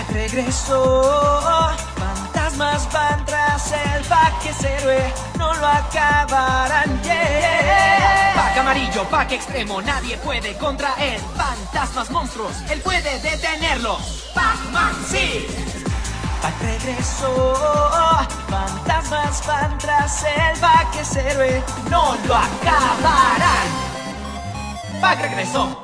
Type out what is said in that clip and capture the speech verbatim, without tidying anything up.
Pac regresó, fantasmas van tras el Pac que es héroe, no lo acabarán, yeah. Pac amarillo, Pac extremo, nadie puede contra él. Fantasmas, monstruos, él puede detenerlos. Pac-Man, sí. Pac regresó, fantasmas van tras el Pac que es héroe, no lo acabarán. Pac regresó.